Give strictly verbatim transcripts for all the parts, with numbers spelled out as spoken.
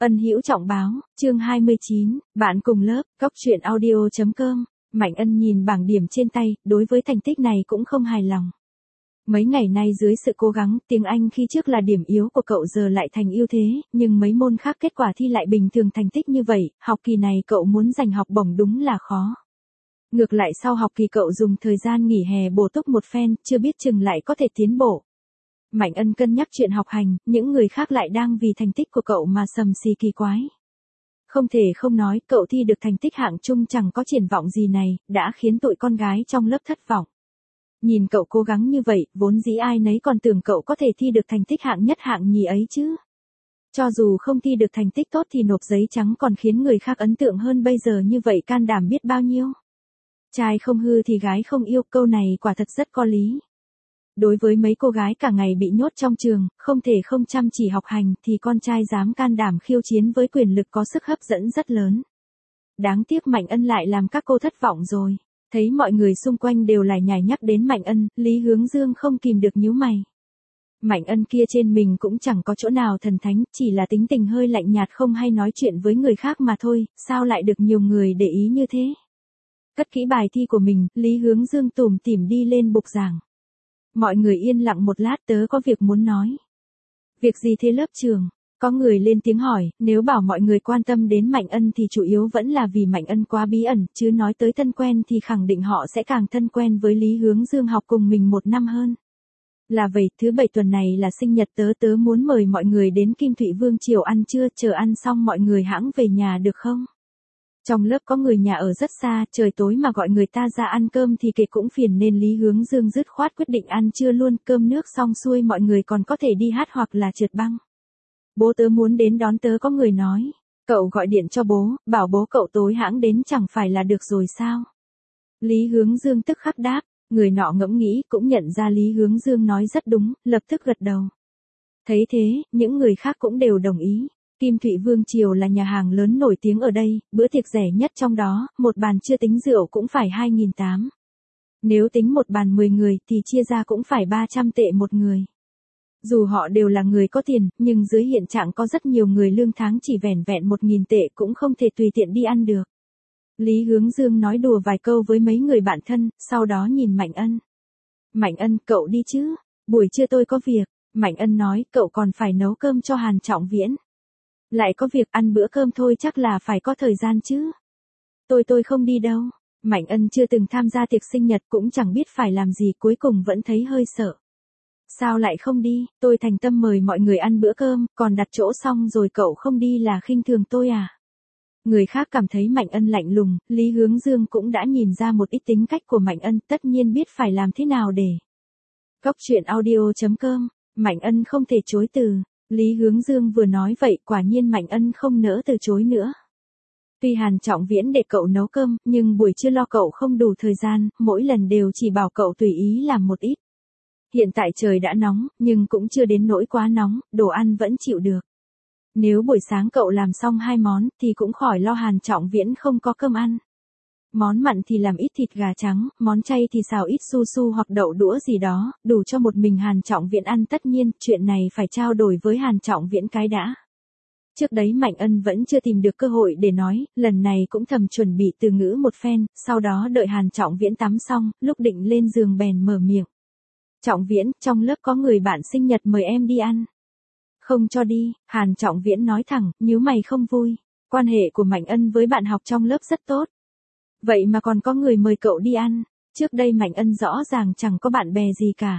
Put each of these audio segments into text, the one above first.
Ân Hữu Trọng báo, chương hai mươi chín, bạn cùng lớp, cóc truyện audio chấm com. Mạnh Ân nhìn bảng điểm trên tay, đối với thành tích này cũng không hài lòng. Mấy ngày nay dưới sự cố gắng, tiếng Anh khi trước là điểm yếu của cậu giờ lại thành ưu thế, nhưng mấy môn khác kết quả thi lại bình thường thành tích như vậy, học kỳ này cậu muốn giành học bổng đúng là khó. Ngược lại sau học kỳ cậu dùng thời gian nghỉ hè bổ túc một phen, chưa biết chừng lại có thể tiến bộ. Mạnh Ân cân nhắc chuyện học hành, những người khác lại đang vì thành tích của cậu mà sầm xì kỳ quái. Không thể không nói, cậu thi được thành tích hạng trung chẳng có triển vọng gì này, đã khiến tụi con gái trong lớp thất vọng. Nhìn cậu cố gắng như vậy, vốn dĩ ai nấy còn tưởng cậu có thể thi được thành tích hạng nhất hạng nhì ấy chứ. Cho dù không thi được thành tích tốt thì nộp giấy trắng còn khiến người khác ấn tượng hơn bây giờ như vậy can đảm biết bao nhiêu. Trai không hư thì gái không yêu, câu này quả thật rất có lý. Đối với mấy cô gái cả ngày bị nhốt trong trường, không thể không chăm chỉ học hành thì con trai dám can đảm khiêu chiến với quyền lực có sức hấp dẫn rất lớn. Đáng tiếc Mạnh Ân lại làm các cô thất vọng rồi. Thấy mọi người xung quanh đều lải nhải nhắc đến Mạnh Ân, Lý Hướng Dương không kìm được nhíu mày. Mạnh Ân kia trên mình cũng chẳng có chỗ nào thần thánh, chỉ là tính tình hơi lạnh nhạt không hay nói chuyện với người khác mà thôi, sao lại được nhiều người để ý như thế. Cất kỹ bài thi của mình, Lý Hướng Dương tủm tỉm đi lên bục giảng. Mọi người yên lặng một lát, tớ có việc muốn nói. Việc gì thế lớp trường? Có người lên tiếng hỏi, nếu bảo mọi người quan tâm đến Mạnh Ân thì chủ yếu vẫn là vì Mạnh Ân quá bí ẩn, chứ nói tới thân quen thì khẳng định họ sẽ càng thân quen với Lý Hướng Dương học cùng mình một năm hơn. Là vậy, thứ bảy tuần này là sinh nhật tớ, tớ muốn mời mọi người đến Kim Thụy Vương chiều ăn trưa, chờ ăn xong mọi người hãng về nhà được không? Trong lớp có người nhà ở rất xa, trời tối mà gọi người ta ra ăn cơm thì kệ cũng phiền nên Lý Hướng Dương dứt khoát quyết định ăn trưa luôn, cơm nước xong xuôi mọi người còn có thể đi hát hoặc là trượt băng. Bố tớ muốn đến đón tớ, có người nói. Cậu gọi điện cho bố, bảo bố cậu tối hãng đến chẳng phải là được rồi sao? Lý Hướng Dương tức khắc đáp, người nọ ngẫm nghĩ cũng nhận ra Lý Hướng Dương nói rất đúng, lập tức gật đầu. Thấy thế, những người khác cũng đều đồng ý. Kim Thụy Vương Triều là nhà hàng lớn nổi tiếng ở đây, bữa tiệc rẻ nhất trong đó, một bàn chưa tính rượu cũng phải hai nghìn tám trăm. Nếu tính một bàn mười người thì chia ra cũng phải ba trăm tệ một người. Dù họ đều là người có tiền, nhưng dưới hiện trạng có rất nhiều người lương tháng chỉ vẻn vẹn một nghìn tệ cũng không thể tùy tiện đi ăn được. Lý Hướng Dương nói đùa vài câu với mấy người bạn thân, sau đó nhìn Mạnh Ân. Mạnh Ân, cậu đi chứ? Buổi trưa tôi có việc. Mạnh Ân nói, cậu còn phải nấu cơm cho Hàn Trọng Viễn. Lại có việc, ăn bữa cơm thôi chắc là phải có thời gian chứ. Tôi tôi không đi đâu. Mạnh Ân chưa từng tham gia tiệc sinh nhật cũng chẳng biết phải làm gì, cuối cùng vẫn thấy hơi sợ. Sao lại không đi, tôi thành tâm mời mọi người ăn bữa cơm, còn đặt chỗ xong rồi cậu không đi là khinh thường tôi à? Người khác cảm thấy Mạnh Ân lạnh lùng, Lý Hướng Dương cũng đã nhìn ra một ít tính cách của Mạnh Ân, tất nhiên biết phải làm thế nào để. Cóc truyện audio chấm com, Mạnh Ân không thể chối từ. Lý Hướng Dương vừa nói vậy, quả nhiên Mạnh Ân không nỡ từ chối nữa. Tuy Hàn Trọng Viễn để cậu nấu cơm, nhưng buổi trưa lo cậu không đủ thời gian, mỗi lần đều chỉ bảo cậu tùy ý làm một ít. Hiện tại trời đã nóng, nhưng cũng chưa đến nỗi quá nóng, đồ ăn vẫn chịu được. Nếu buổi sáng cậu làm xong hai món, thì cũng khỏi lo Hàn Trọng Viễn không có cơm ăn. Món mặn thì làm ít thịt gà trắng, món chay thì xào ít su su hoặc đậu đũa gì đó, đủ cho một mình Hàn Trọng Viễn ăn. Tất nhiên, chuyện này phải trao đổi với Hàn Trọng Viễn cái đã. Trước đấy Mạnh Ân vẫn chưa tìm được cơ hội để nói, lần này cũng thầm chuẩn bị từ ngữ một phen, sau đó đợi Hàn Trọng Viễn tắm xong, lúc định lên giường bèn mở miệng. Trọng Viễn, trong lớp có người bạn sinh nhật mời em đi ăn. Không cho đi, Hàn Trọng Viễn nói thẳng, nhíu mày không vui. Quan hệ của Mạnh Ân với bạn học trong lớp rất tốt. Vậy mà còn có người mời cậu đi ăn, trước đây Mạnh Ân rõ ràng chẳng có bạn bè gì cả.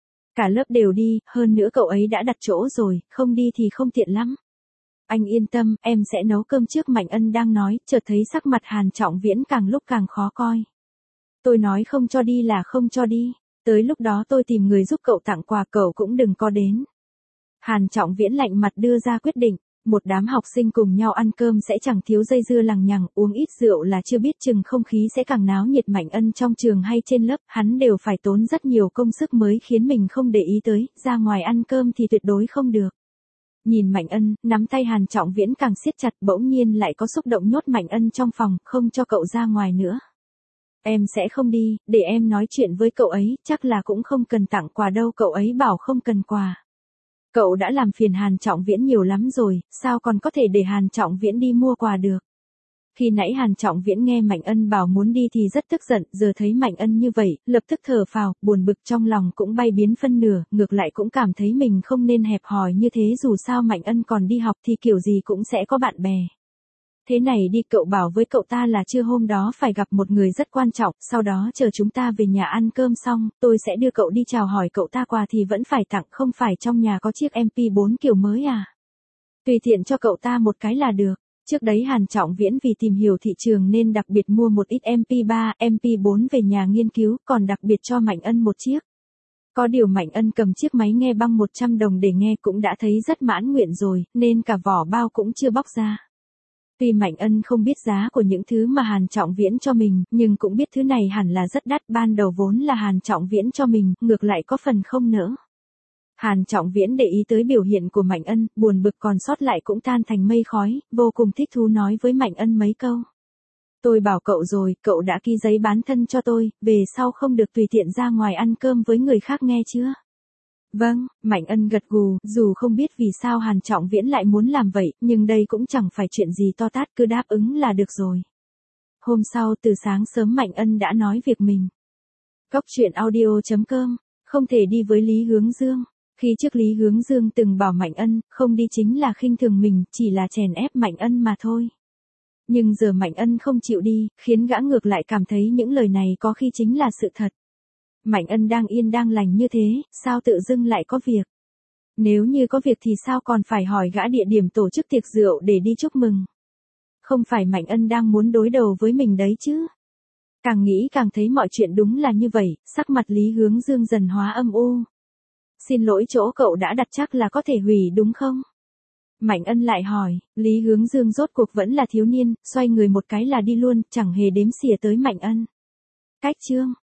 Cả lớp đều đi, hơn nữa cậu ấy đã đặt chỗ rồi, không đi thì không tiện lắm. Anh yên tâm, em sẽ nấu cơm trước. Mạnh Ân đang nói, chợt thấy sắc mặt Hàn Trọng Viễn càng lúc càng khó coi. Tôi nói không cho đi là không cho đi, tới lúc đó tôi tìm người giúp cậu tặng quà, cậu cũng đừng có đến. Hàn Trọng Viễn lạnh mặt đưa ra quyết định. Một đám học sinh cùng nhau ăn cơm sẽ chẳng thiếu dây dưa lằng nhằng, uống ít rượu là chưa biết chừng không khí sẽ càng náo nhiệt. Mạnh Ân trong trường hay trên lớp, hắn đều phải tốn rất nhiều công sức mới khiến mình không để ý tới, ra ngoài ăn cơm thì tuyệt đối không được. Nhìn Mạnh Ân, nắm tay Hàn Trọng Viễn càng siết chặt, bỗng nhiên lại có xúc động nhốt Mạnh Ân trong phòng, không cho cậu ra ngoài nữa. Em sẽ không đi, để em nói chuyện với cậu ấy, chắc là cũng không cần tặng quà đâu, cậu ấy bảo không cần quà. Cậu đã làm phiền Hàn Trọng Viễn nhiều lắm rồi, sao còn có thể để Hàn Trọng Viễn đi mua quà được. Khi nãy Hàn Trọng Viễn nghe Mạnh Ân bảo muốn đi thì rất tức giận, giờ thấy Mạnh Ân như vậy, lập tức thở phào, buồn bực trong lòng cũng bay biến phân nửa, ngược lại cũng cảm thấy mình không nên hẹp hòi như thế, dù sao Mạnh Ân còn đi học thì kiểu gì cũng sẽ có bạn bè. Thế này đi, cậu bảo với cậu ta là trưa hôm đó phải gặp một người rất quan trọng, sau đó chờ chúng ta về nhà ăn cơm xong, tôi sẽ đưa cậu đi chào hỏi cậu ta, quà thì vẫn phải tặng, không phải trong nhà có chiếc em pê bốn kiểu mới à. Tùy tiện cho cậu ta một cái là được. Trước đấy Hàn Trọng Viễn vì tìm hiểu thị trường nên đặc biệt mua một ít em pê ba, em pê bốn về nhà nghiên cứu, còn đặc biệt cho Mạnh Ân một chiếc. Có điều Mạnh Ân cầm chiếc máy nghe băng một trăm đồng để nghe cũng đã thấy rất mãn nguyện rồi, nên cả vỏ bao cũng chưa bóc ra. Tuy Mạnh Ân không biết giá của những thứ mà Hàn Trọng Viễn cho mình, nhưng cũng biết thứ này hẳn là rất đắt, ban đầu vốn là Hàn Trọng Viễn cho mình, ngược lại có phần không nỡ. Hàn Trọng Viễn để ý tới biểu hiện của Mạnh Ân, buồn bực còn sót lại cũng tan thành mây khói, vô cùng thích thú nói với Mạnh Ân mấy câu. Tôi bảo cậu rồi, cậu đã ký giấy bán thân cho tôi, về sau không được tùy tiện ra ngoài ăn cơm với người khác nghe chưa? Vâng, Mạnh Ân gật gù, dù không biết vì sao Hàn Trọng Viễn lại muốn làm vậy, nhưng đây cũng chẳng phải chuyện gì to tát, cứ đáp ứng là được rồi. Hôm sau từ sáng sớm Mạnh Ân đã nói việc mình. Cóc truyện audio chấm com, không thể đi với Lý Hướng Dương. Khi trước Lý Hướng Dương từng bảo Mạnh Ân, không đi chính là khinh thường mình, chỉ là chèn ép Mạnh Ân mà thôi. Nhưng giờ Mạnh Ân không chịu đi, khiến gã ngược lại cảm thấy những lời này có khi chính là sự thật. Mạnh Ân đang yên đang lành như thế, sao tự dưng lại có việc? Nếu như có việc thì sao còn phải hỏi gã địa điểm tổ chức tiệc rượu để đi chúc mừng? Không phải Mạnh Ân đang muốn đối đầu với mình đấy chứ? Càng nghĩ càng thấy mọi chuyện đúng là như vậy, sắc mặt Lý Hướng Dương dần hóa âm u. Xin lỗi, chỗ cậu đã đặt chắc là có thể hủy đúng không? Mạnh Ân lại hỏi, Lý Hướng Dương rốt cuộc vẫn là thiếu niên, xoay người một cái là đi luôn, chẳng hề đếm xỉa tới Mạnh Ân. Cách chương